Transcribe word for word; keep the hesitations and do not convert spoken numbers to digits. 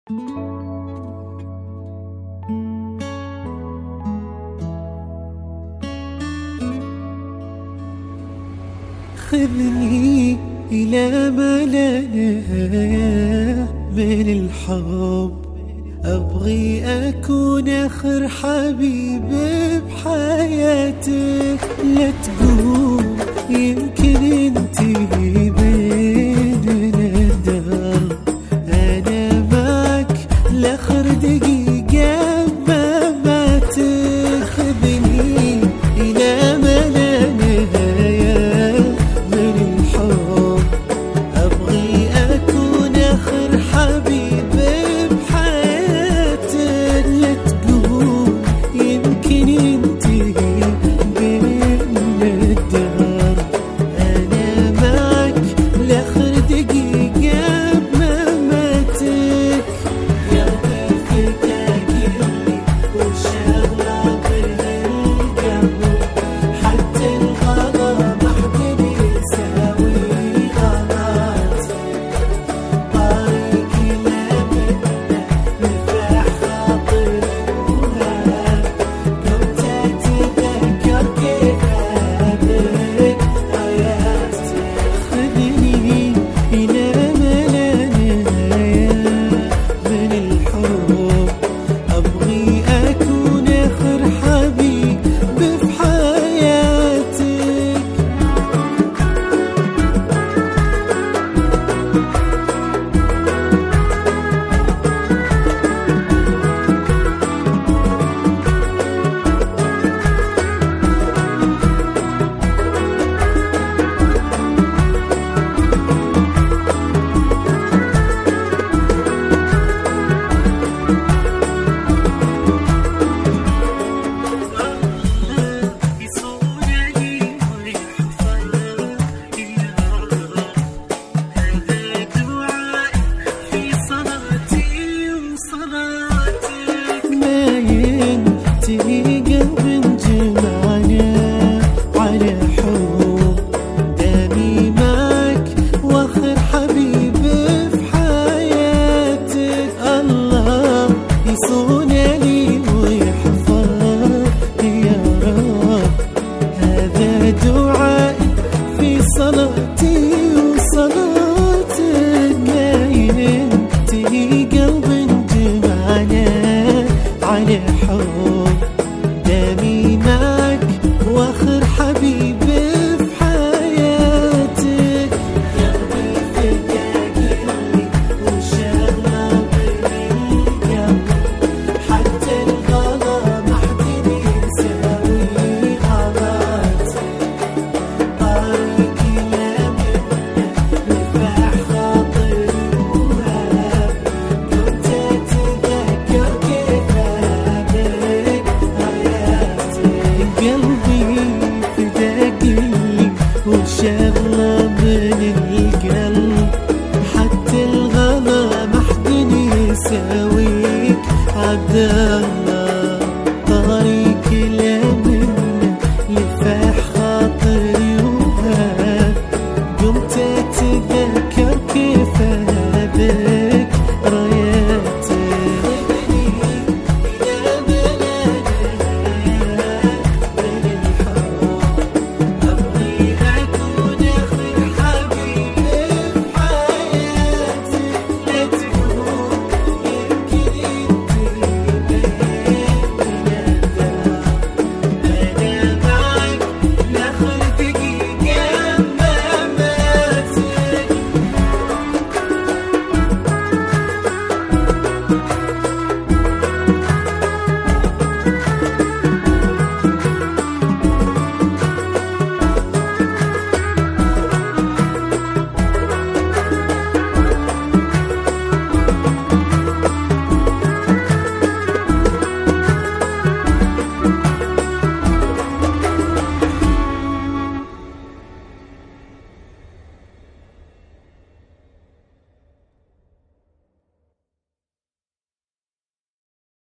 خذني إلى ما لا نهاية من الحب، أبغي أكون آخر حبيب بحياتك. لا تقول يمكن انتهي بيننا الدار، أنا معك لآخر دقيقة ما ماتك. خذني إلى ما لا نهاية من الحب، أبغي أكون آخر حبيب بحياتك. لا تقول يمكن ينتهي بيننا الدهر، أنا معك لآخر دقيقة بمماتك. يا كيفك أقلي وشغلة بالقلب، حتى الغلا ما حد يساوي غلط. طريقي لمنا مفتاح خاطر الوهاب، لو تتذكر كيف هابك حياتي. خذني إلى ما لا نهاية من الحب، أبغي أكون آخر حبيب بحياتك. ما ينتهي قلب جمعنا على حب، دامي معك واخر حبيب في حياتك. الله يصون لي ويحفظ يا رب، هذا دعائي في صلاتي وصلاتك. ما ينتهي قلب جمعنا على حب، دامي معك واخر حبيب في حياتك. قلبي فيك أقلي وشغلة بالقلب، حتى الغلا ما حد يساوي غلط. طريقي لمنا مفتاح خاطر الوهاب، لو تتذكر كيف هابك حياتي. قلبي فداك لي وشغلة من القلب، حتى الغلا ما حد يساويك عالدار.